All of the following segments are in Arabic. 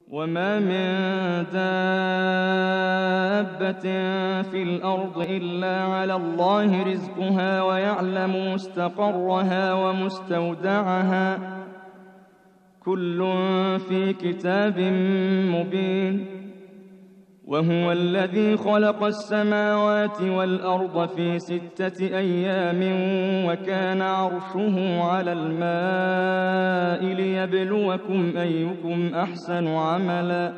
وما من دابة في الأرض إلا على الله رزقها ويعلم مستقرها ومستودعها كل في كتاب مبين. وهو الذي خلق السماوات والأرض في 6 أيام وكان عرشه على الماء ليبلوكم أيكم أحسن عملا.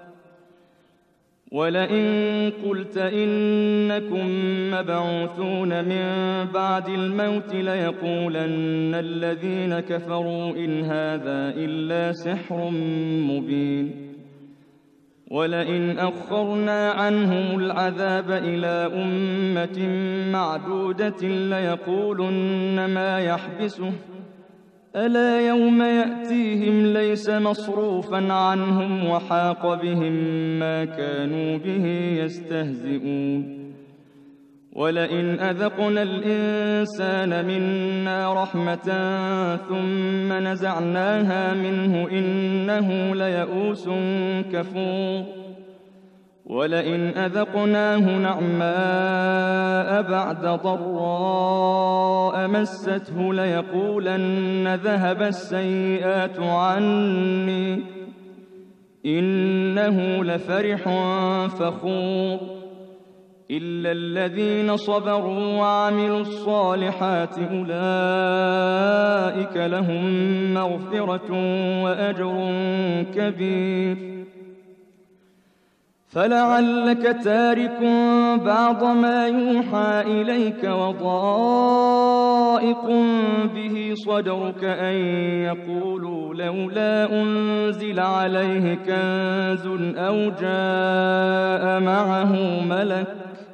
ولئن قلت إنكم مبعوثون من بعد الموت ليقولن الذين كفروا إن هذا إلا سحر مبين. ولئن أخرنا عنهم العذاب إلى أمة معدودة ليقولن ما يحبسه ألا يوم يأتيهم ليس مصروفا عنهم وحاق بهم ما كانوا به يستهزئون. ولئن أذقنا الإنسان منا رحمة ثم نزعناها منه إنه ليئوس كفور. ولئن أذقناه نعماء بعد ضراء مسته ليقولن ذهب السيئات عني إنه لفرح فخور. إلا الذين صبروا وعملوا الصالحات أولئك لهم مغفرة وأجر كبير. فلعلك تارك بعض ما يوحى إليك وضائق به صدرك أن يقولوا لولا أنزل عليه كنز أو جاء معه ملك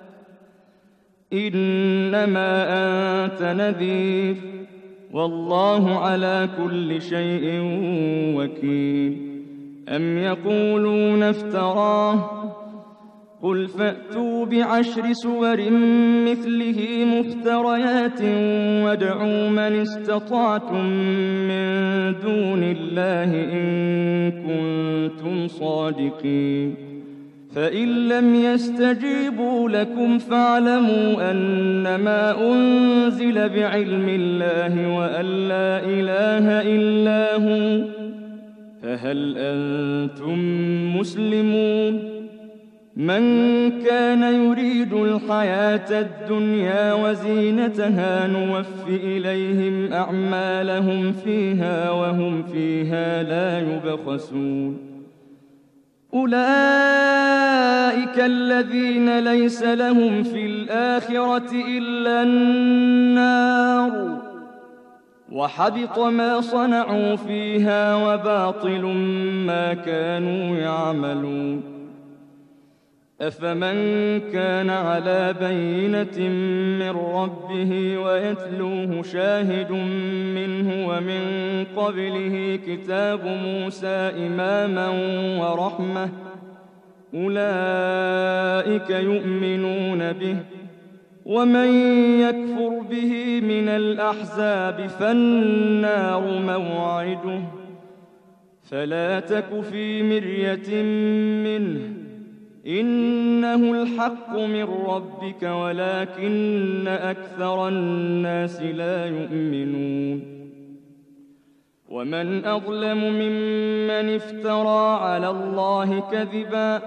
إنما أنت نذير والله على كل شيء وكيل. أم يقولون افتراه قل فأتوا ب10 سور مثله مفتريات وادعوا من استطعتم من دون الله إن كنتم صادقين. فإن لم يستجيبوا لكم فاعلموا أنما أنزل بعلم الله وأن لا إله إلا هو فهل أنتم مسلمون؟ من كان يريد الحياة الدنيا وزينتها نوف إليهم أعمالهم فيها وهم فيها لا يبخسون. أولئك الذين ليس لهم في الآخرة إلا النار وحبط ما صنعوا فيها وباطل ما كانوا يعملون. أفمن كان على بينة من ربه ويتلوه شاهد منه ومن قبله كتاب موسى إماما ورحمة أولئك يؤمنون به. ومن يكفر به من الأحزاب فالنار موعده فلا تك في مرية منه إنه الحق من ربك ولكن أكثر الناس لا يؤمنون. ومن أظلم ممن افترى على الله كذبا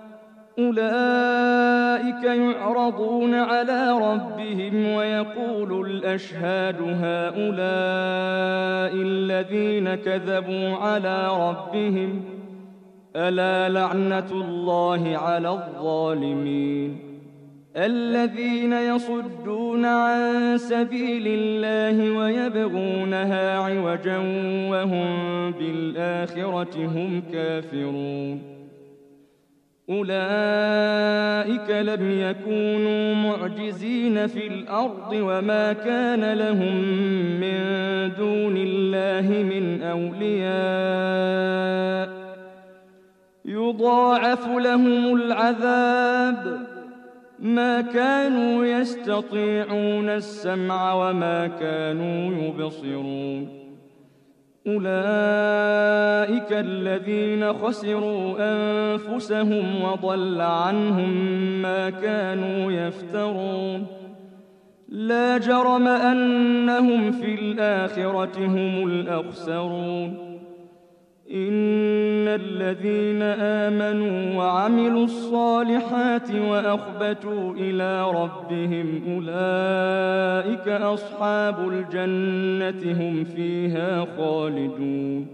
أولئك يعرضون على ربهم ويقول الأشهاد هؤلاء الذين كذبوا على ربهم ألا لعنة الله على الظالمين الذين يصدون عن سبيل الله ويبغونها عوجا وهم بالآخرة هم كافرون. أولئك لم يكونوا معجزين في الأرض وما كان لهم من دون الله من أولياء يضاعف لهم العذاب ما كانوا يستطيعون السمع وما كانوا يبصرون. أولئك الذين خسروا أنفسهم وضل عنهم ما كانوا يفترون لا جرم أنهم في الآخرة هم الأخسرون إن الذين آمنوا وعملوا الصالحات وأخبتوا إلى ربهم أولئك أصحاب الجنة هم فيها خالدون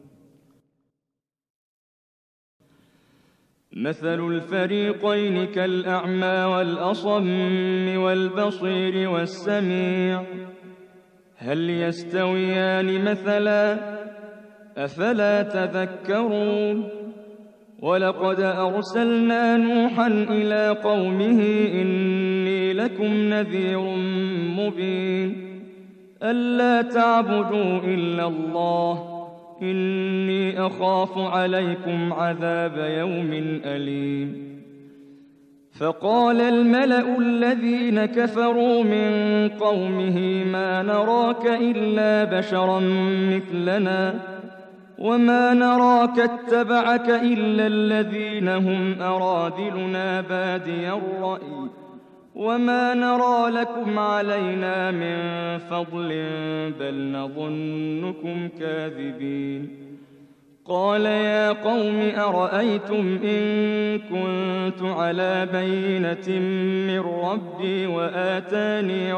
مثل الفريقين كالأعمى والأصم والبصير والسميع هل يستويان مثلا أفلا تذكرون ولقد أرسلنا نوحا إلى قومه إني لكم نذير مبين ألا تعبدوا إلا الله إني أخاف عليكم عذاب يوم أليم فقال الملأ الذين كفروا من قومه ما نراك إلا بشرا مثلنا وما نراك اتبعك إلا الذين هم أراذلنا بادي الرأي وما نرى لكم علينا من فضل بل نظنكم كاذبين قال يا قوم أرأيتم إن كنت على بينة من ربي وآتاني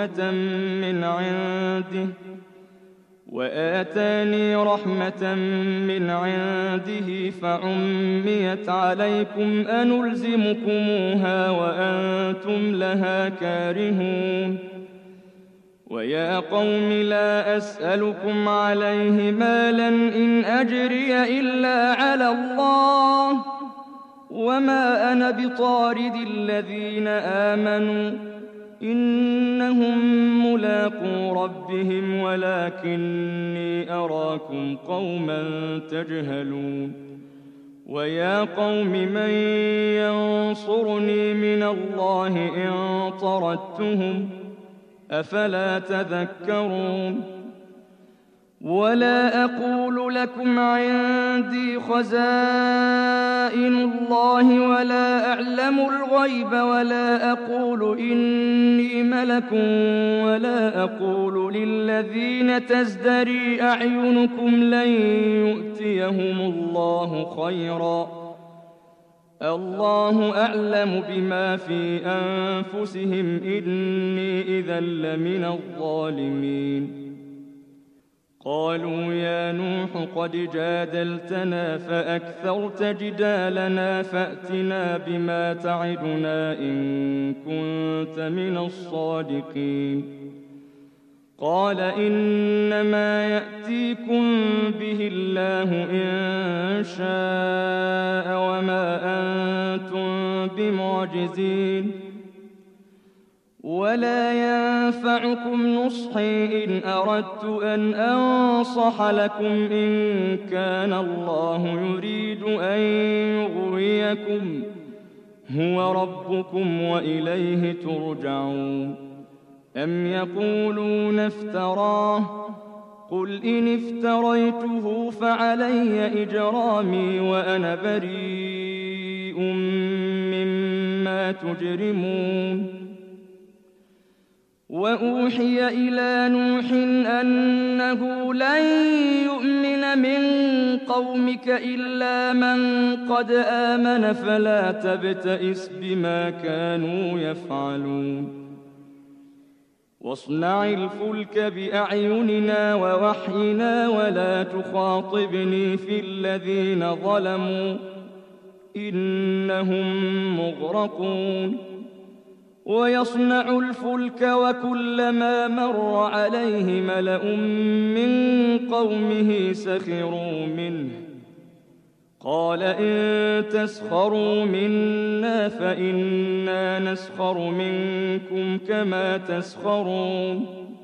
رحمة من عنده فعميت عليكم أنلزمكموها وأنتم لها كارهون ويا قوم لا أسألكم عليه مالا إن أجري إلا على الله وما أنا بطارد الذين آمنوا إنهم ملاقو ربهم ولكني أراكم قوما تجهلون ويا قوم من ينصرني من الله إن طردتهم أفلا تذكرون ولا أقول لكم عندي خزائن الله ولا أعلم الغيب ولا أقول إني ملك ولا أقول للذين تزدري أعينكم لن يؤتيهم الله خيرا الله أعلم بما في أنفسهم إني إذا لمن الظالمين قالوا يا نوح قد جادلتنا فأكثرت جدالنا فأتنا بما تعدنا إن كنت من الصادقين قال إنما يأتيكم به الله إن شاء وما أنتم بمعجزين ولا ينفعكم نصحي إن أردت أن أنصح لكم إن كان الله يريد أن يغويكم هو ربكم وإليه ترجعون أم يقولون افتراه قل إن افتريته فعلي إجرامي وأنا بريء مما تجرمون وأوحي إلى نوح أنه لن يؤمن من قومك إلا من قد آمن فلا تبتئس بما كانوا يفعلون واصنع الفلك بأعيننا ووحينا ولا تخاطبني في الذين ظلموا إنهم مغرقون ويصنع الفلك وكلما مر عليه ملأ من قومه سخروا منه قال إن تسخروا منا فإنا نسخر منكم كما تسخرون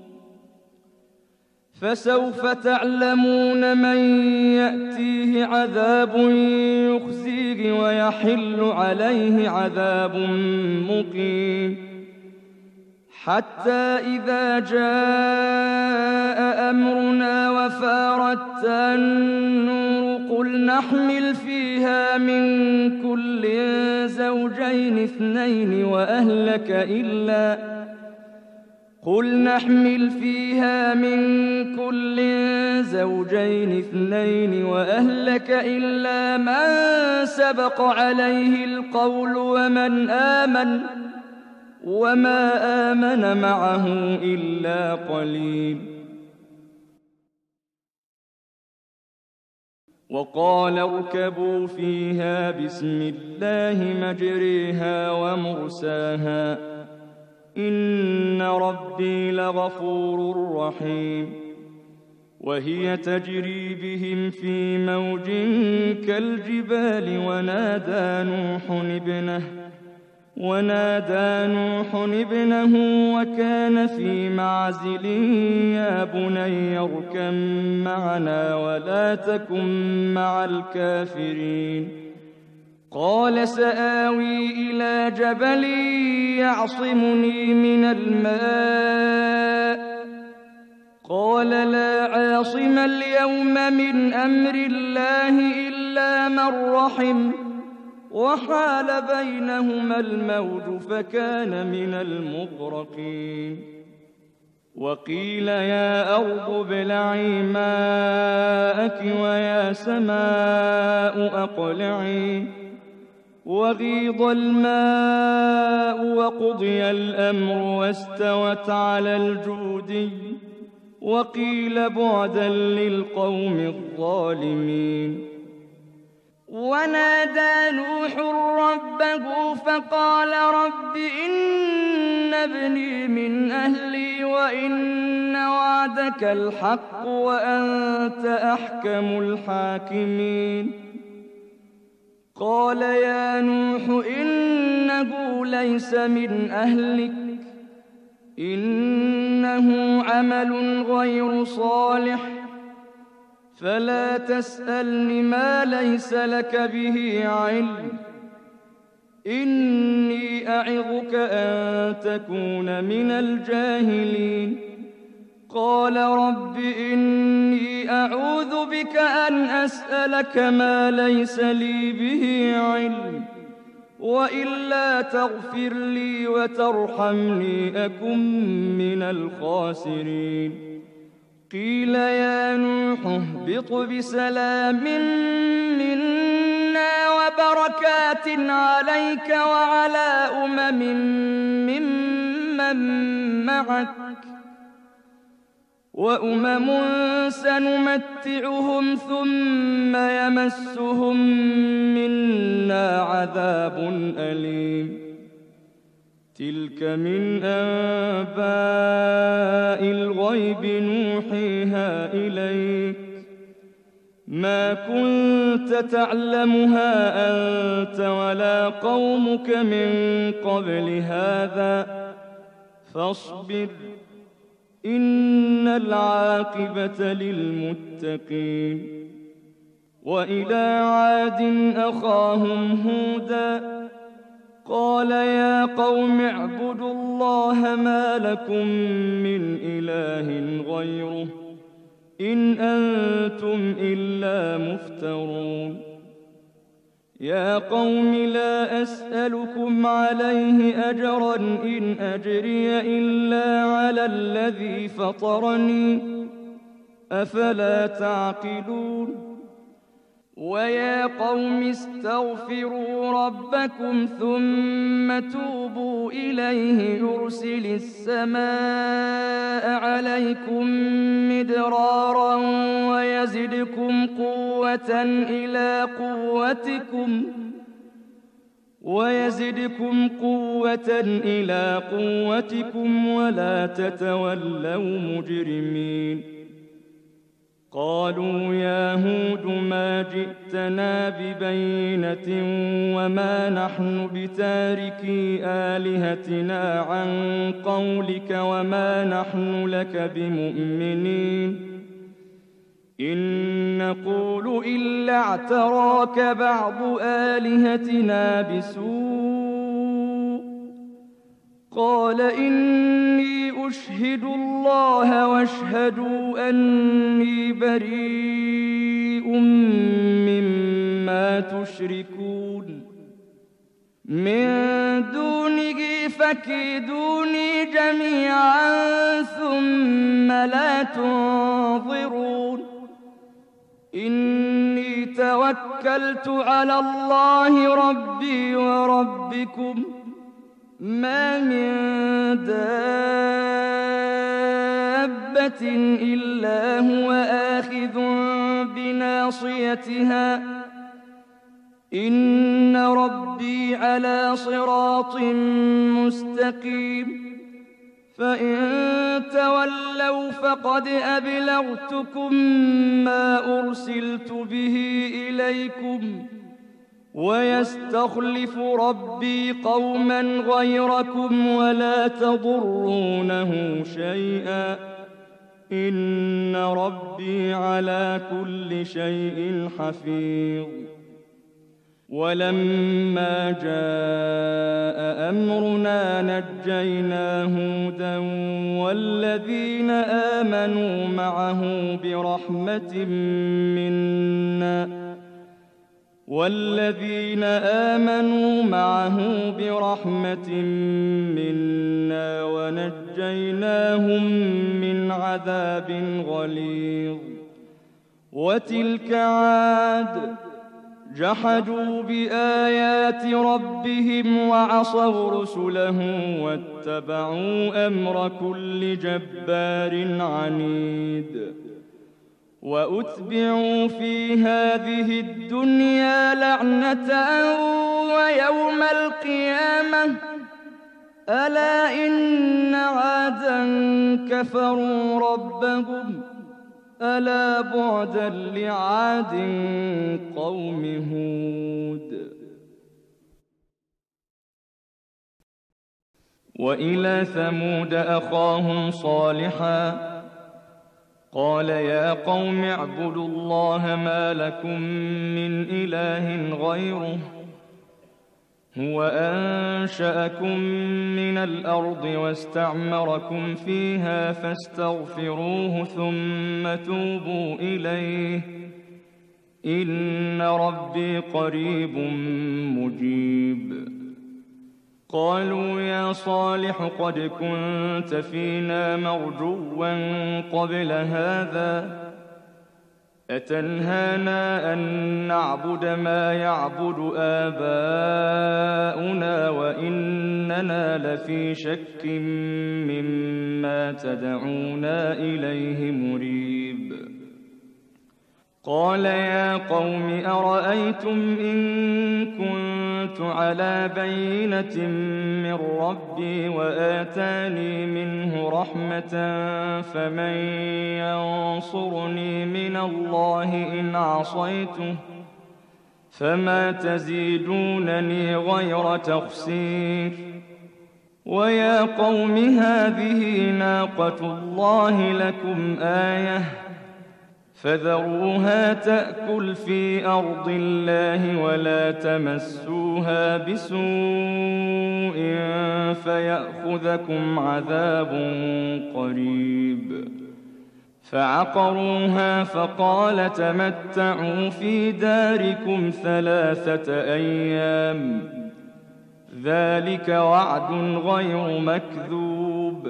فسوف تعلمون من يأتيه عذاب يخزيه ويحل عليه عذاب مقيم حتى إذا جاء أمرنا وفارت النور قل نحمل فيها من كل زوجين اثنين وأهلك إلا من سبق عليه القول وما آمن معه إلا قليل. وقال اركبوا فيها بسم الله مجريها ومرساها إن ربي لغفور رحيم. وهي تجري بهم في موج كالجبال ونادى نوح ابنه وكان في معزل يا بني اركب معنا ولا تكن مع الكافرين. قال سآوي إلى جبل يعصمني من الماء قال لا عاصم اليوم من أمر الله إلا من رحم وحال بينهما الموج فكان من المغرقين. وقيل يا أرض ابلعي ماءك ويا سماء أقلعي وغيض الماء وقضي الأمر واستوت على الجودي وقيل بعدا للقوم الظالمين. ونادى نوح ربه فقال رب إن ابني من أهلي وإن وعدك الحق وأنت أحكم الحاكمين. قال يا نوح إنه ليس من أهلك إنه عمل غير صالح فلا تسألني ما ليس لك به علم إني أعظك أن تكون من الجاهلين. قال رب إني أعوذ بك أن أسألك ما ليس لي به علم وإلا تغفر لي وترحمني أكن من الخاسرين. قيل يا نوح اهبط بسلام منا وبركات عليك وعلى ممن معك وأمم سنمتعهم ثم يمسهم منا عذاب أليم. تلك من أنباء الغيب نوحيها إليك ما كنت تعلمها أنت ولا قومك من قبل هذا فاصبر إن العاقبة للمتقين. وإلى عاد أخاهم هودا قال يا قوم اعبدوا الله ما لكم من إله غيره إن أنتم إلا مفترون. يا قوم لا أسألكم عليه أجرا إن أجري إلا على الذي فطرني أفلا تعقلون. ويا قوم استغفروا ربكم ثم توبوا إليه يرسل السماء عليكم مدرارا ويزدكم قوة إلى قوتكم ولا تتولوا مجرمين. قالوا يا هود ما جئتنا ببينة وما نحن بتاركي آلهتنا عن قولك وما نحن لك بمؤمنين إن نقول إلا اعتراك بعض آلهتنا بسوء قال إني أشهد الله واشهدوا أني بريء مما تشركون من دونه فكيدوني جميعا ثم لا تنظرون إني توكلت على الله ربي وربكم ما من دابة إلا هو آخذ بناصيتها إن ربي على صراط مستقيم فإن تولوا فقد أبلغتكم ما أرسلت به إليكم ويستخلف ربي قوما غيركم ولا تضرونه شيئا إن ربي على كل شيء حفيظ ولما جاء أمرنا نجينا هودا والذين آمنوا معه برحمة منا ونجيناهم من عذاب غليظ وتلك عاد جحدوا بآيات ربهم وعصوا رسله واتبعوا أمر كل جبار عنيد وأتبعوا في هذه الدنيا لعنة ويوم القيامة ألا إن عادا كفروا ربهم ألا بعدا لعاد قوم هود وإلى ثمود أخاهم صالحا قال يا قوم اعبدوا الله ما لكم من إله غيره هو أنشأكم من الأرض واستعمركم فيها فاستغفروه ثم توبوا إليه إن ربي قريب مجيب قالوا يا صالح قد كنت فينا مرجوا قبل هذا أتنهانا أن نعبد ما يعبد آباؤنا وإننا لفي شك مما تدعونا إليه مريب قال يا قوم أرأيتم إن كنت على بينة من ربي وآتاني منه رحمة فمن ينصرني من الله إن عصيته فما تزيدونني غير تخسير ويا قوم هذه ناقة الله لكم آية فذروها تأكل في أرض الله ولا تمسوها بسوء فيأخذكم عذاب قريب فعقروها فقال تمتعوا في داركم 3 أيام ذلك وعد غير مكذوب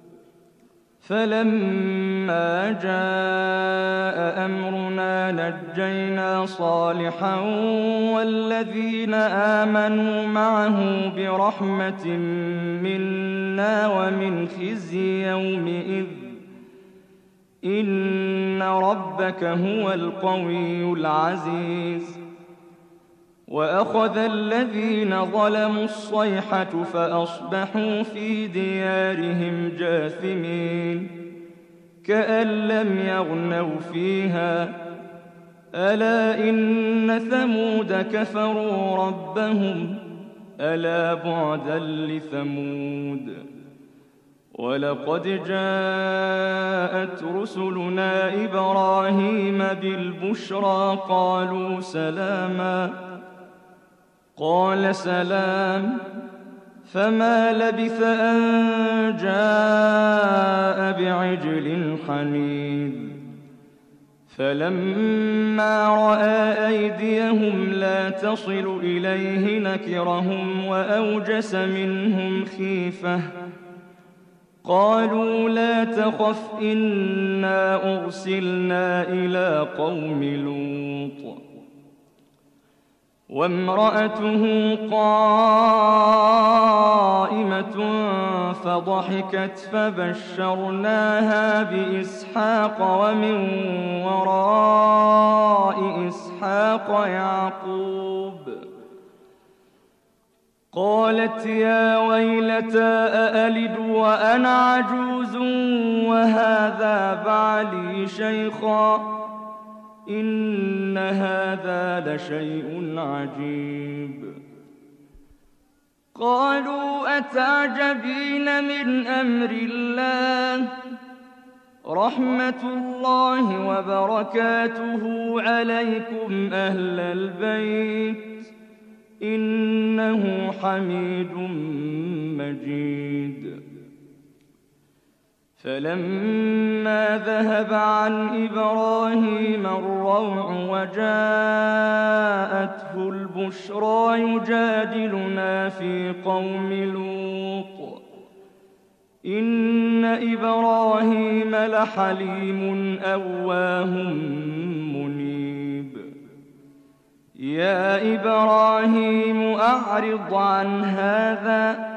فلما جاء أمرنا نجينا صالحا والذين آمنوا معه برحمة منا ومن خزي يومئذ إن ربك هو القوي العزيز وأخذ الذين ظلموا الصيحة فأصبحوا في ديارهم جاثمين كأن لم يغنوا فيها ألا إن ثمود كفروا ربهم ألا بعدا لثمود ولقد جاءت رسلنا إبراهيم بالبشرى قالوا سلاما قال سلام فما لبث أن جاء بعجل حنيذ فلما رأى أيديهم لا تصل إليه نكرهم وأوجس منهم خيفة قالوا لا تخف إنا أرسلنا إلى قوم لوط وامرأته قائمة فضحكت فبشرناها بإسحاق ومن وراء إسحاق يعقوب قالت يا ويلتى أألد وأنا عجوز وهذا بعلي شيخا إن هذا لشيء عجيب قالوا أتعجبين من أمر الله رحمة الله وبركاته عليكم أهل البيت إنه حميد مجيد فلما ذهب عن إبراهيم الروع وجاءته البشرى يجادلنا في قوم لوط إن إبراهيم لحليم أواه منيب يا إبراهيم أعرض عن هذا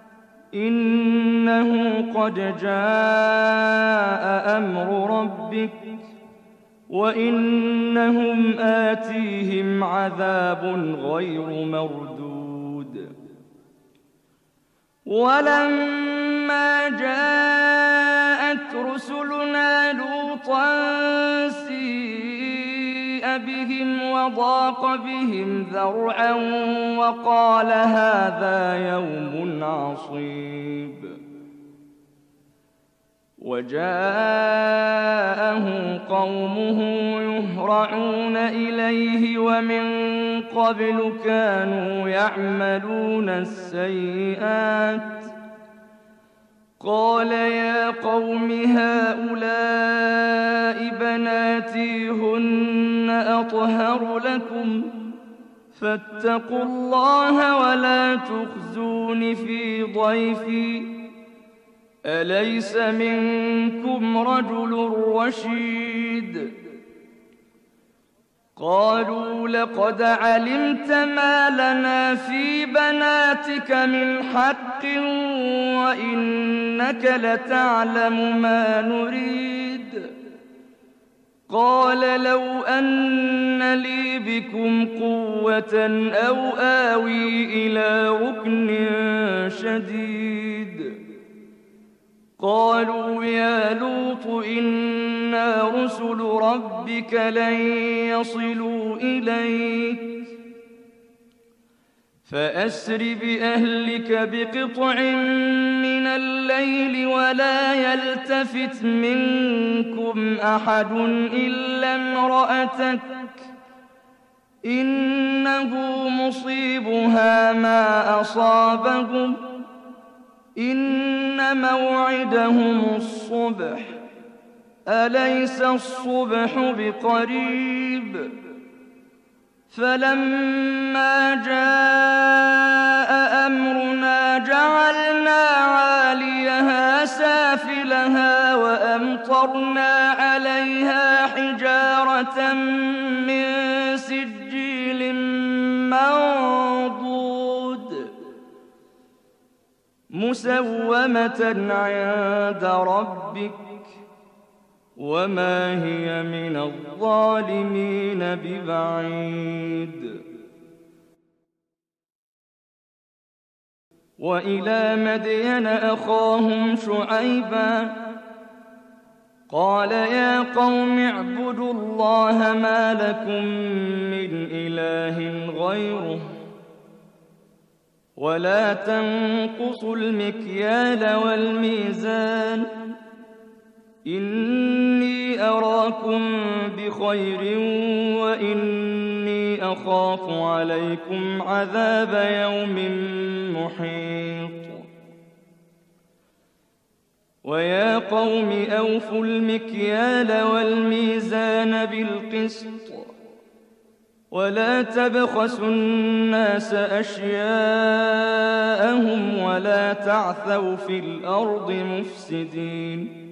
إنه قد جاء أمر ربك وإنهم آتيهم عذاب غير مردود ولما جاءت رسلنا لوطا سيء بهم وضاق بهم ذرعا وقال هذا يوم عصيب وجاءه قومه يهرعون إليه ومن قبل كانوا يعملون السيئات قال يا قوم هؤلاء بناتي هن أطهر لكم فاتقوا الله ولا تخزون في ضيفي أليس منكم رجل رشيد قالوا لقد علمت ما لنا في بناتك من حق وإنك لتعلم ما نريد قال لو أن لي بكم قوة أو آوي إلى ركن شديد قالوا يا لوط إنا رسل ربك لن يصلوا إليك فأسر بأهلك بقطع من الليل ولا يلتفت منكم أحد إلا امرأتك إنه مصيبها ما أصابهم إن موعدهم الصبح أليس الصبح بقريب فلما جاء أمرنا جعلنا عاليها سافلها وأمطرنا عليها حجارة من سجيل منضود مسومة عند ربك وما هي من الظالمين ببعيد وإلى مدين أخاهم شعيبا قال يا قوم اعبدوا الله ما لكم من إله غيره ولا تنقصوا المكيال والميزان إني أراكم بخير وإني أخاف عليكم عذاب يوم محيط. ويا قوم أوفوا المكيال والميزان بالقسط ولا تبخسوا الناس أشياءهم ولا تعثوا في الأرض مفسدين.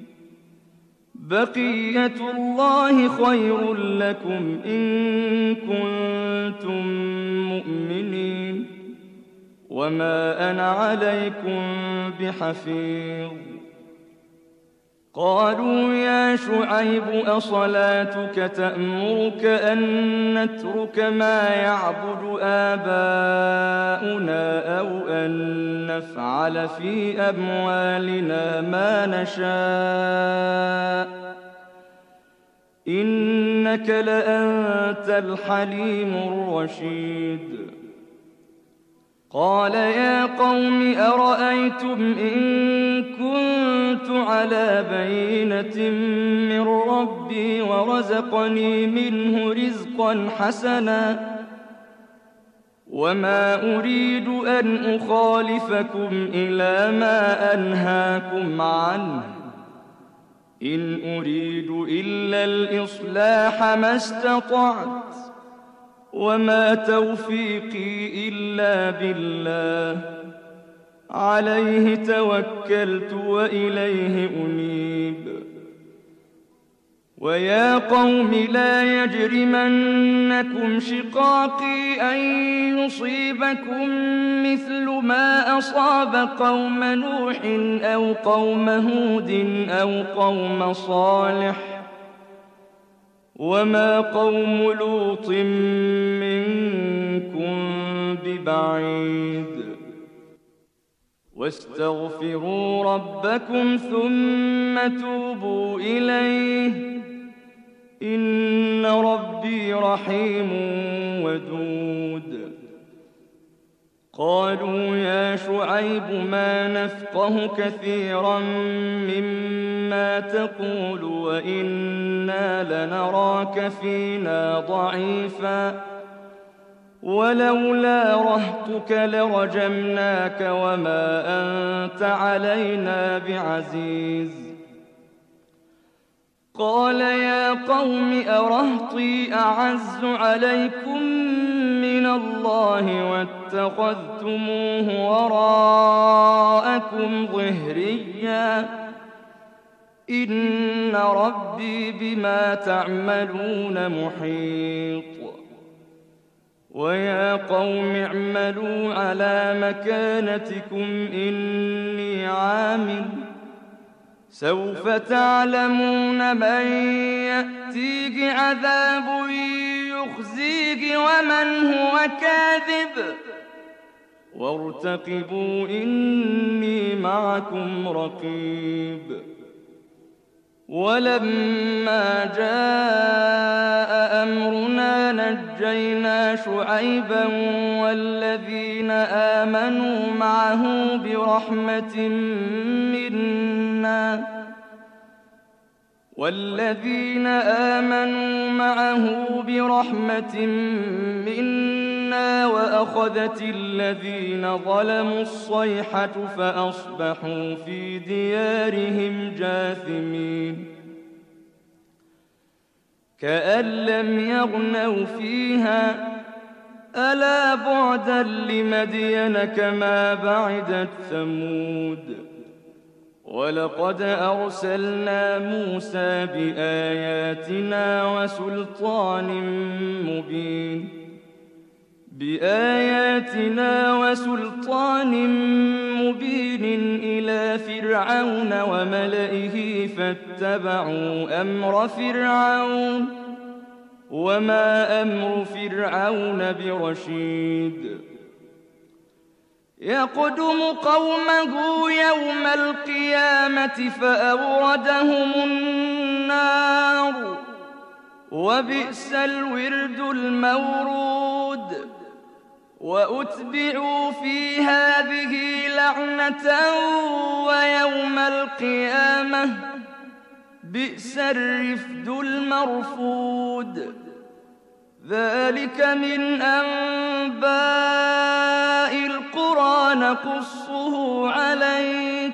بقية الله خير لكم إن كنتم مؤمنين وما أنا عليكم بحفيظ. قالوا يا شعيب أصلاتك تأمرك أن نترك ما يعبد آباؤنا أو أن نفعل في أموالنا ما نشاء إنك لأنت الحليم الرشيد. قال يا قوم أرأيتم إن كنت على بينة من ربي ورزقني منه رزقا حسنا وما أريد أن أخالفكم إلى ما أنهاكم عنه إن أريد إلا الإصلاح ما استطعت وما توفيقي إلا بالله عليه توكلت وإليه أنيب. ويا قوم لا يجرمنكم شقاقي أن يصيبكم مثل ما أصاب قوم نوح أو قوم هود أو قوم صالح وما قوم لوط منكم ببعيد. واستغفروا ربكم ثم توبوا إليه إن ربي رحيم ودود. قالوا يا شعيب ما نفقه كثيرا مما تقول وإنا لنراك فينا ضعيفا ولولا رهطك لرجمناك وما أنت علينا بعزيز. قال يا قوم أرهطي أعز عليكم من الله واتخذتموه وراءكم ظهريا إن ربي بما تعملون محيط. ويا قوم اعملوا على مكانتكم إني عامل سوف تعلمون من يأتيه عذاب يخزيه ومن هو كاذب وارتقبوا إني معكم رقيب. ولما جاء أمرنا نجينا شعيبا والذين آمنوا معه برحمة منا وأخذت الذين ظلموا الصيحة فأصبحوا في ديارهم جاثمين. كأن لم يغنوا فيها ألا بعدا لمدين كما بعدت ثمود. ولقد أرسلنا موسى بآياتنا وسلطان مبين إلى فرعون وملئه فاتبعوا أمر فرعون وما أمر فرعون برشيد. يقدم قومه يوم القيامة فأوردهم النار وبئس الورد المورود. وأتبعوا في هذه لعنة ويوم القيامة بئس الرفد المرفود. ذلك من أنباء القرى نقصه عليك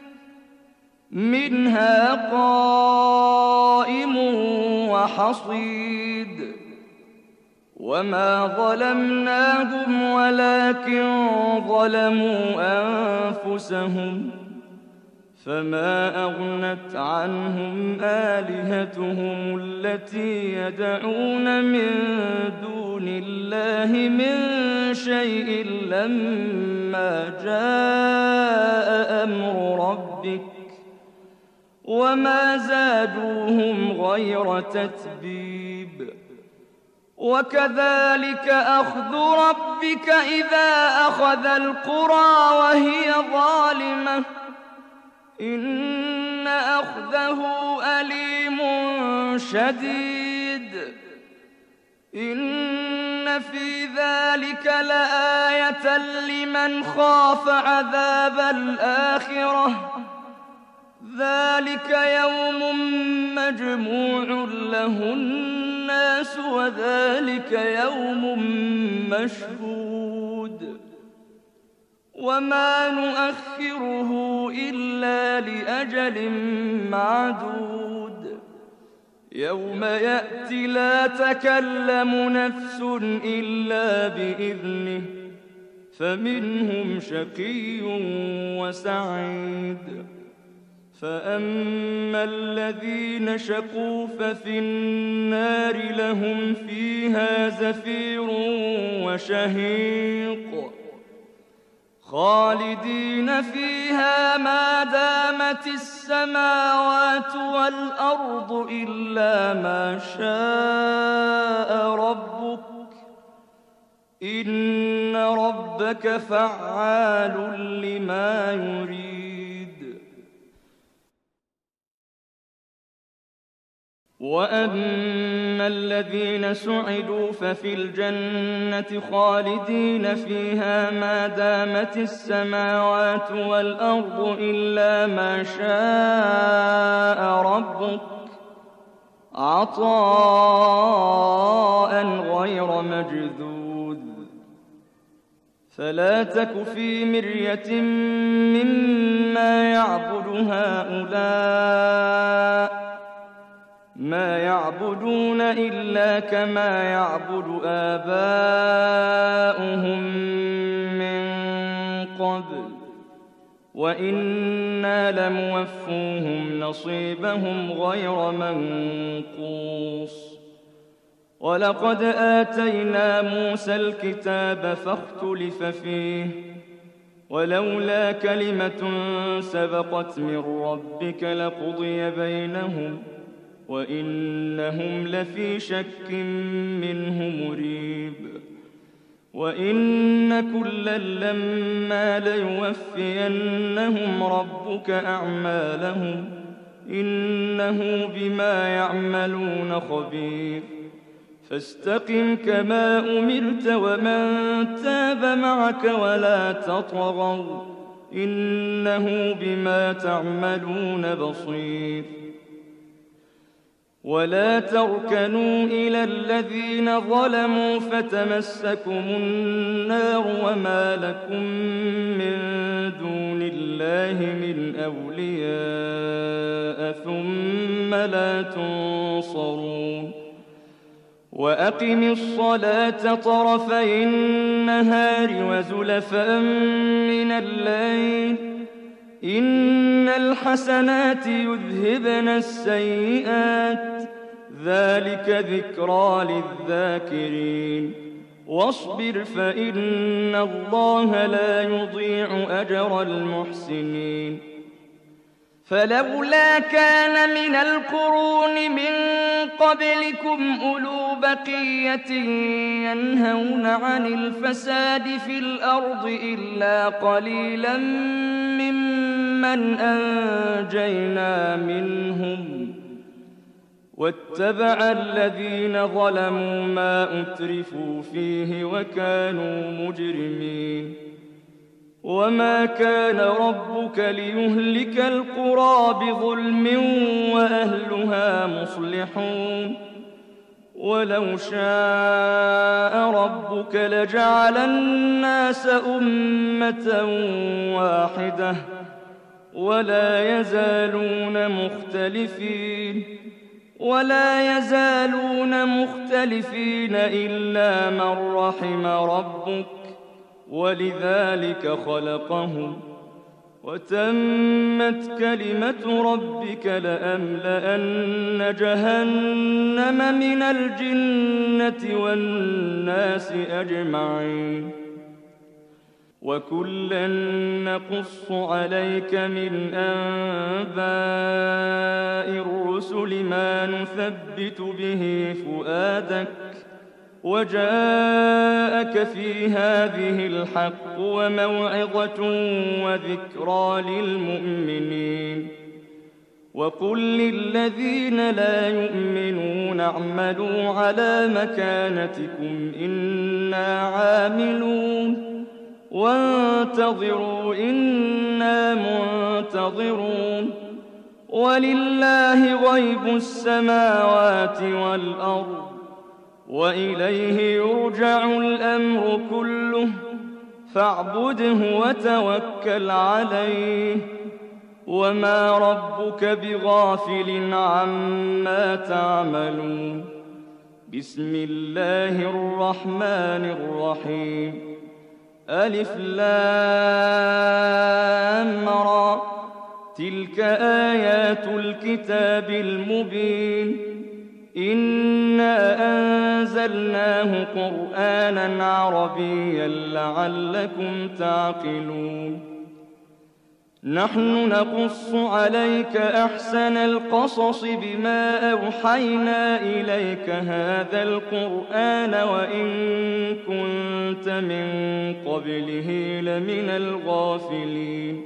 منها قائم وحصيد وما ظلمناهم ولكن ظلموا أنفسهم فما أغنت عنهم آلهتهم التي يدعون من دون الله من شيء لما جاء أمر ربك وما زادوهم غير تتبيب وكذلك أخذ ربك إذا أخذ القرى وهي ظالمة إن أخذه أليم شديد إن في ذلك لآية لمن خاف عذاب الآخرة ذلك يوم مجموع له الناس وذلك يوم مشهود وما نؤخره إلا لأجل معدود يوم يأتي لا تكلم نفس إلا بإذنه فمنهم شقي وسعيد فأما الذين شقوا ففي النار لهم فيها زفير وشهيق خالدين فيها ما دامت السماوات والأرض إلا ما شاء ربك إن ربك فعال لما يريد وأما الذين سعدوا ففي الجنة خالدين فيها ما دامت السماوات والأرض إلا ما شاء ربك عطاء غير مجذوذ فلا تك في مرية مما يعبد هؤلاء ما يعبدون إلا كما يعبد آباؤهم من قبل وإنا لموفوهم نصيبهم غير منقوص ولقد آتينا موسى الكتاب فاختلف فيه ولولا كلمة سبقت من ربك لقضي بينهم وإنهم لفي شك منه مريب وإن كلا لما ليوفينهم ربك أعمالهم إنه بما يعملون خبير فاستقم كما أمرت ومن تاب معك ولا تطغوا إنه بما تعملون بصير ولا تركنوا إلى الذين ظلموا فتمسكم النار وما لكم من دون الله من أولياء ثم لا تنصرون وأقم الصلاة طرفي النهار وزلفا من الليل إن الحسنات يذهبن السيئات ذلك ذكرى للذاكرين واصبر فإن الله لا يضيع أجر المحسنين فلولا كان من القرون من قبلكم أولو بقية ينهون عن الفساد في الأرض إلا قليلا ممن أنجينا منهم واتبع الذين ظلموا ما أترفوا فيه وكانوا مجرمين وما كان ربك ليهلك القرى بظلم وأهلها مصلحون ولو شاء ربك لجعل الناس أمة واحدة ولا يزالون مختلفين إلا من رحم ربك ولذلك خلقهم وتمت كلمة ربك لأملأن جهنم من الجنة والناس أجمعين وكلا نقص عليك من أنباء الرسل ما نثبت به فؤادك وجاءك في هذه الحق وموعظة وذكرى للمؤمنين وقل للذين لا يؤمنون اعملوا على مكانتكم إنا عاملون وانتظروا إنا منتظرون ولله غيب السماوات والأرض وإليه يرجع الأمر كله فاعبده وتوكل عليه وما ربك بغافل عما تعملون بسم الله الرحمن الرحيم ألف لام را تلك آيات الكتاب المبين إنا أنزلناه قرآنا عربيا لعلكم تعقلون نحن نقص عليك أحسن القصص بما أوحينا إليك هذا القرآن وإن كنت من قبله لمن الغافلين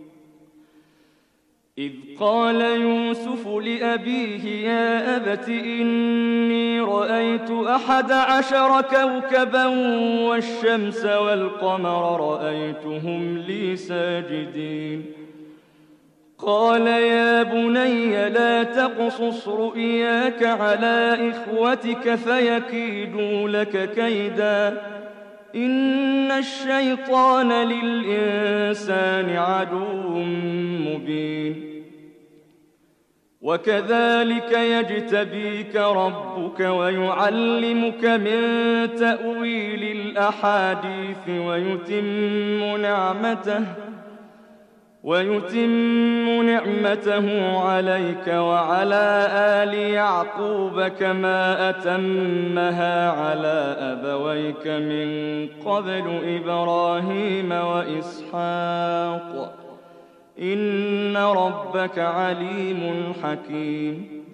إذ قال يوسف لأبيه يا أبت إني رأيت 11 كوكبا والشمس والقمر رأيتهم لي ساجدين قال يا بني لا تقصص رؤياك على إخوتك فيكيدوا لك كيدا إن الشيطان للإنسان عدو مبين وكذلك يجتبيك ربك ويعلمك من تأويل الأحاديث ويتم نعمته عليك وعلى آل يعقوب كما أتمها على أبويك من قبل إبراهيم وإسحاق إن ربك عليم حكيم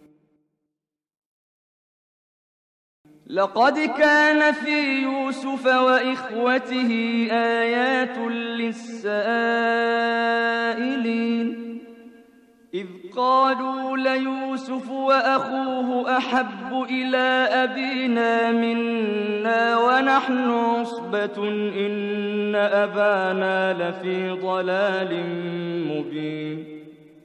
لقد كان في يوسف وإخوته آيات للسائلين إذ قالوا ليوسف وأخوه أحب إلى أبينا منا ونحن عصبة إن أبانا لفي ضلال مبين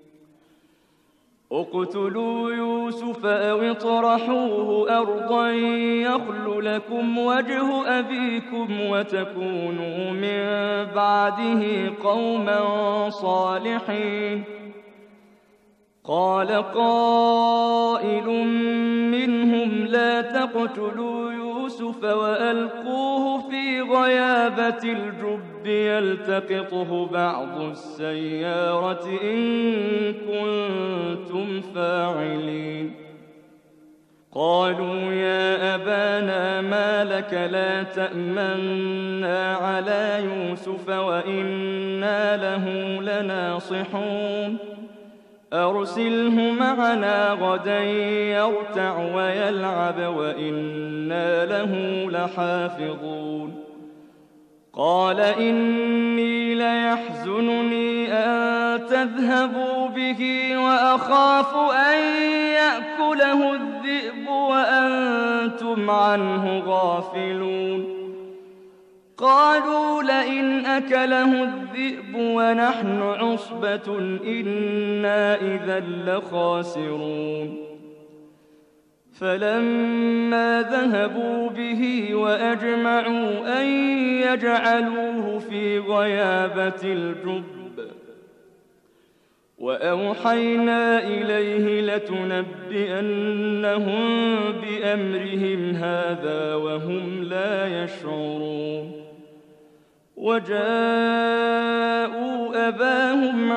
اقتلوا يوسف أو اطرحوه أرضا يخل لكم وجه أبيكم وتكونوا من بعده قوما صالحين قال قائل منهم لا تقتلوا يوسف وألقوه في غيابة الجب يلتقطه بعض السيارة إن كنتم فاعلين قالوا يا أبانا ما لك لا تأمنا على يوسف وإنا له لناصحون أرسله معنا غدا يرتع ويلعب وإنا له لحافظون قال إني ليحزنني أن تذهبوا به وأخاف أن يأكله الذئب وأنتم عنه غافلون قالوا لئن أكله الذئب ونحن عصبة إنا إذا لخاسرون فلما ذهبوا به وأجمعوا أن يجعلوه في غيابة الجب وأوحينا إليه لتنبئنهم بأمرهم هذا وهم لا يشعرون وجاءوا أباهم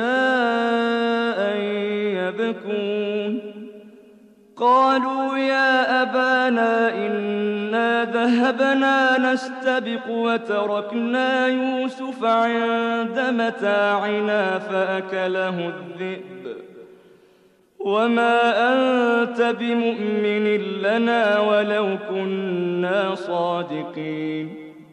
عشاء يبكون قالوا يا أبانا إنا ذهبنا نستبق وتركنا يوسف عند متاعنا فأكله الذئب وما أنت بمؤمن لنا ولو كنا صادقين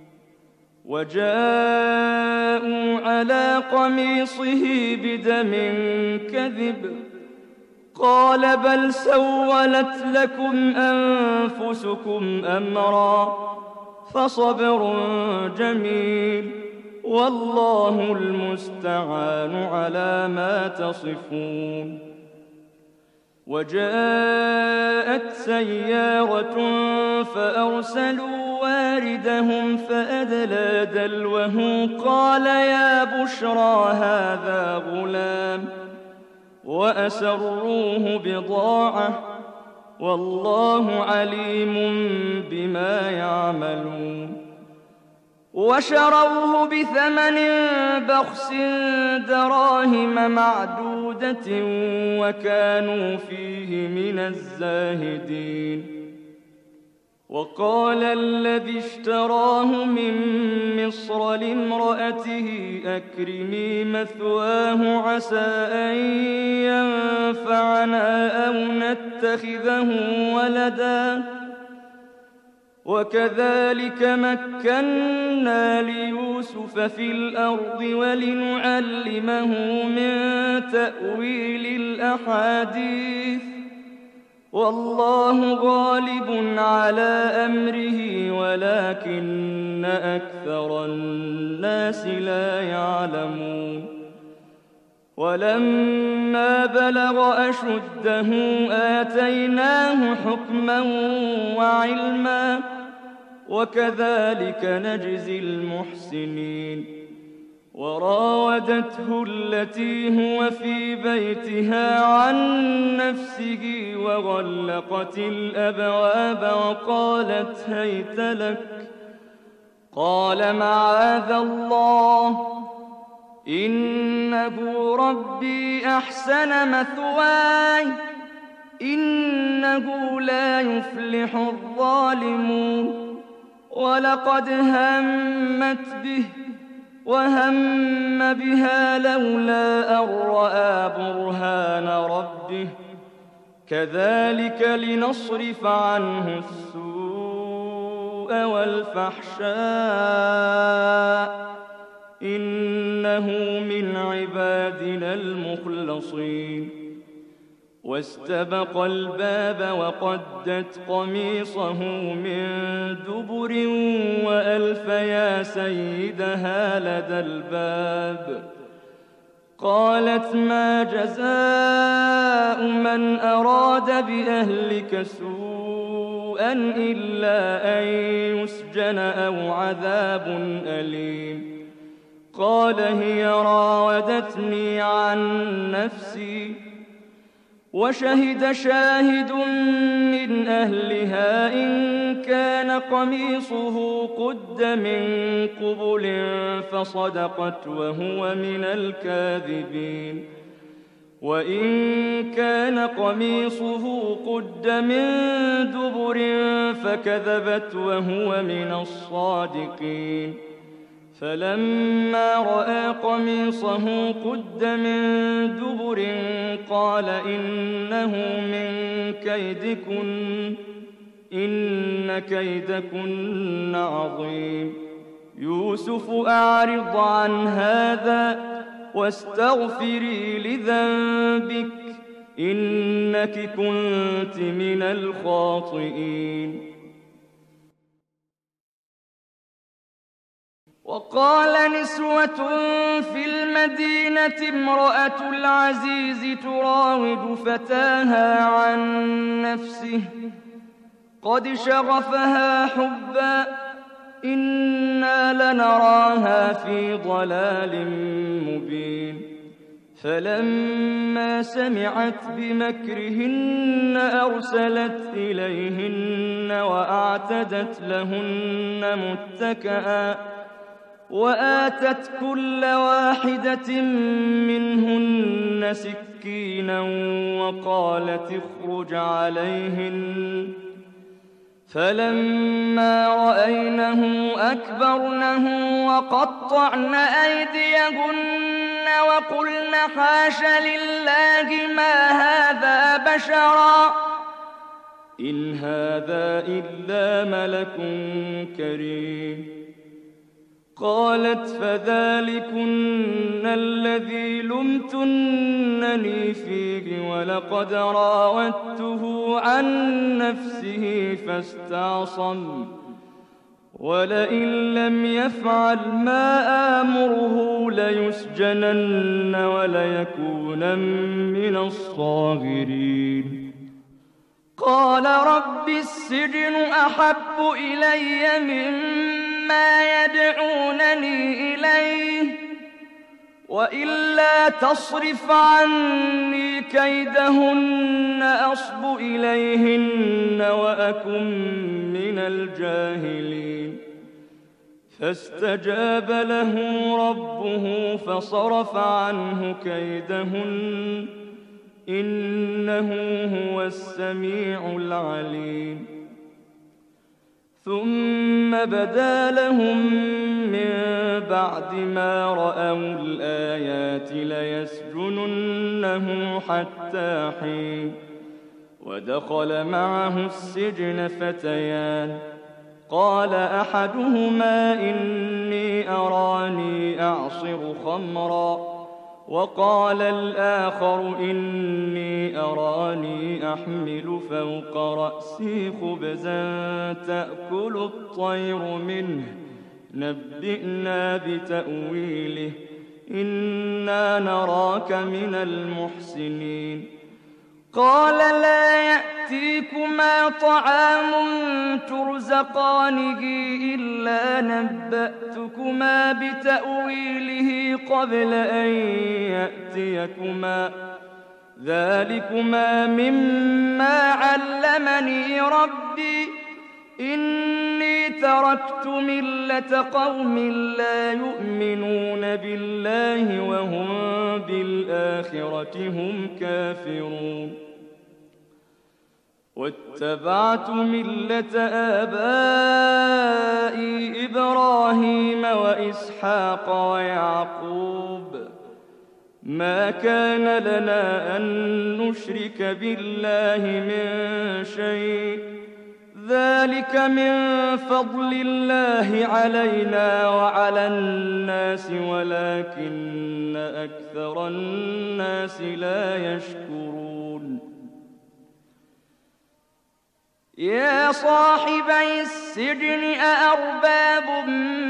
وجاءوا على قميصه بدم كذب قال بل سولت لكم أنفسكم أمرا فصبر جميل والله المستعان على ما تصفون وجاءت سيارة فأرسلوا واردهم فأدلى دلوه قال يا بشرى هذا غلام وأسروه بضاعة والله عليم بما يعملون وشروه بثمن بخس دراهم معدودة وكانوا فيه من الزاهدين وقال الذي اشتراه من مصر لامرأته أكرمي مثواه عسى أن ينفعنا أو نتخذه ولدا وكذلك مكنا ليوسف في الأرض ولنعلمه من تأويل الأحاديث والله غالب على أمره ولكن أكثر الناس لا يعلمون ولما بلغ أشده آتيناه حكما وعلما وكذلك نجزي المحسنين وراودته التي هو في بيتها عن نفسه وغلقت الأبواب وقالت هيت لك قال معاذ الله إنه ربي أحسن مثواي إنه لا يفلح الظالمون ولقد همت به وهم بها لولا أن رأى برهان ربه كذلك لنصرف عنه السوء والفحشاء إنه من عبادنا المخلصين واستبق الباب وقدت قميصه من دبر وألف يا سيدها لدى الباب قالت ما جزاء من أراد بأهلك سوءا إلا أن يسجن أو عذاب أليم قال هي راودتني عن نفسي وشهد شاهد من أهلها إن كان قميصه قد من قبل فصدقت وهو من الكاذبين وإن كان قميصه قد من دبر فكذبت وهو من الصادقين فلما رأى قميصه قد من دبر قال إنه من كيدكن إن كيدكن عظيم يوسف أعرض عن هذا واستغفري لذنبك إنك كنت من الخاطئين وقال نسوة في المدينة امرأة العزيز تراود فتاها عن نفسه قد شغفها حبا إنا لنراها في ضلال مبين فلما سمعت بمكرهن أرسلت إليهن وأعتدت لهن متكئا وآتت كل واحدة منهن سكينا وقالت اخرج عليهن فلما رأينه أكبرنه وقطعن أيديهن وقلن حاش لله ما هذا بشرا إن هذا إلا ملك كريم قالت فذلكن الذي لمتنني فيه ولقد راودته عن نفسه فاستعصم ولئن لم يفعل ما آمره ليسجنن وليكونن من الصاغرين قال رب السجن أحب إلي مما يدعونني إليه وإلا تصرف عني كيدهن أصب إليهن وأكن من الجاهلين فاستجاب له ربه فصرف عنه كيدهن إنه هو السميع العليم ثم بدا لهم من بعد ما رأوا الآيات ليسجننه حتى حين ودخل معه السجن فتيان قال أحدهما إني أراني أعصر خمرا وقال الآخر إني أراني أحمل فوق رأسي خبزا تأكل الطير منه نبئنا بتأويله إنا نراك من المحسنين قال لا يأتيكما طعام ترزقانه إلا نبأتكما بتأويله قبل أن يأتيكما ذلكما مما علمني ربي إني تركت ملة قوم لا يؤمنون بالله وهم بالآخرة هم كافرون واتبعت ملة آبائي إبراهيم وإسحاق ويعقوب ما كان لنا أن نشرك بالله من شيء ذلك من فضل الله علينا وعلى الناس ولكن أكثر الناس لا يشكرون يا صاحبي السجن أأرباب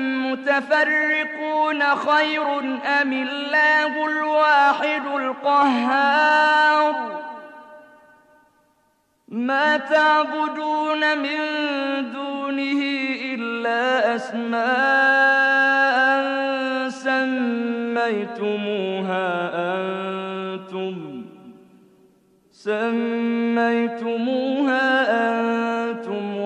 متفرقون خير أم الله الواحد القهار ما تعبدون من دونه إلا أسماء سميتموها أنتم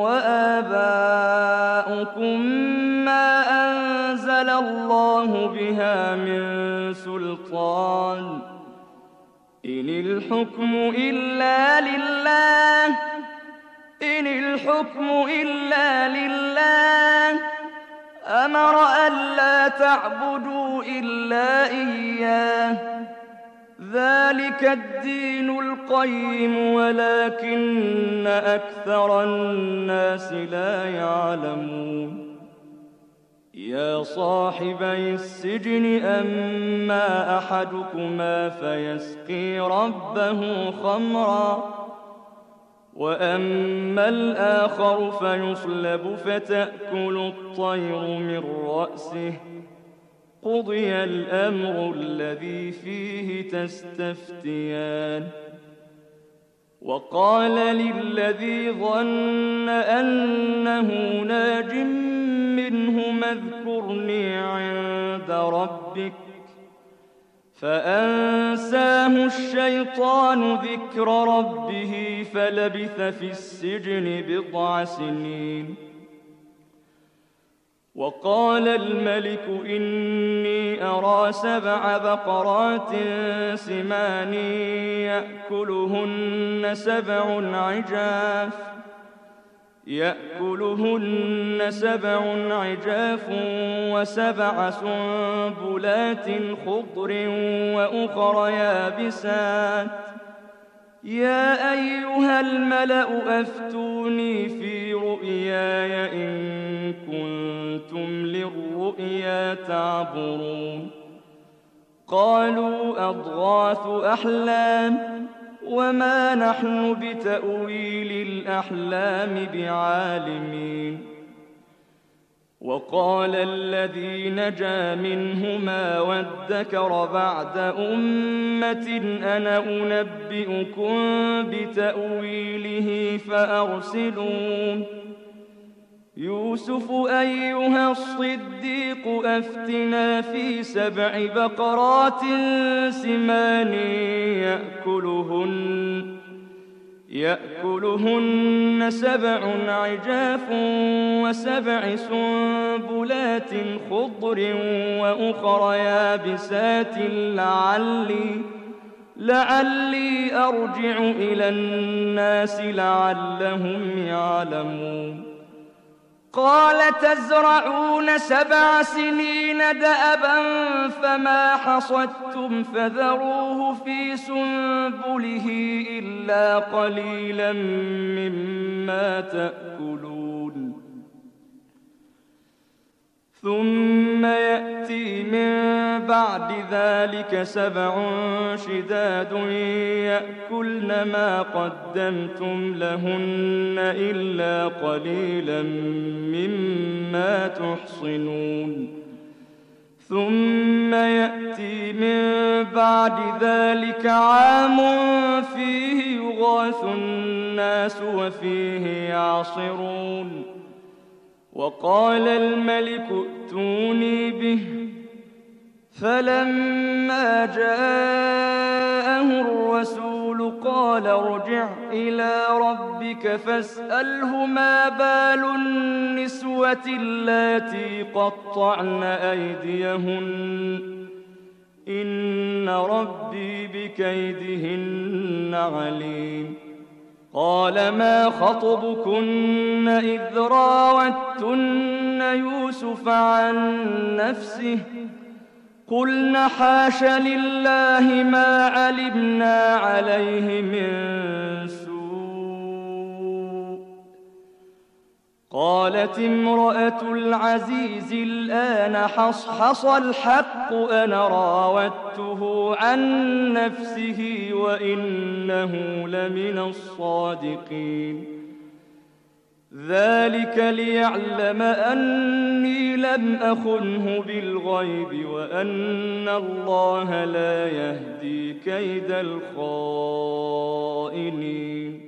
وآباؤكم ما أنزل الله بها من سلطان إن الحكم إلا لله أمر ألا تعبدوا إلا إياه ذلك الدين القيم ولكن أكثر الناس لا يعلمون يا صاحبي السجن أما أحدكما فيسقي ربه خمرا وأما الآخر فيصلب فتأكل الطير من رأسه قضي الأمر الذي فيه تستفتيان وقال للذي ظن أنه ناج منهما اذكرني عند ربك فأنساه الشيطان ذكر ربه فلبث في السجن 10 سنين وقال الملك إني أرى 7 بقرات سمان يأكلهن 7 عجاف و7 سنبلات خضر وأخر يابسات يا أيها الملأ أفتوني في رؤياي إن كنتم للرؤيا تعبرون قالوا أضغاث أحلام وما نحن بتأويل الأحلام بعالمين وقال الذي نجا منهما وادكر بعد أمة أنا أنبئكم بتأويله فأرسلون يوسف أيها الصديق أفتنا في 7 بقرات سمان يأكلهن 7 عجاف و7 سنبلات خضر وأخر يابسات لعلي أرجع إلى الناس لعلهم يعلمون قال تزرعون 7 سنين دأبا فما حصدتم فذروه في سنبله إلا قليلا مما تأكلون ثم يأتي من بعد ذلك 7 شداد يأكلن ما قدمتم لهن إلا قليلا مما تحصنون ثم يأتي من بعد ذلك عام فيه يغاث الناس وفيه يعصرون وقال الملك ائتوني به فلما جاءه الرسول قال ارجع إلى ربك فاسأله ما بال النسوة اللاتي قطعن أيديهن إن ربي بكيدهن عليم قال ما خطبكن إذ راوتن يوسف عن نفسه قلنا حاش لله ما علمنا عليه من سوء قالت امرأة العزيز الآن حصحص الحق أنا راودته عن نفسه وإنه لمن الصادقين ذلك ليعلم أني لم أخنه بالغيب وأن الله لا يهدي كيد الخائنين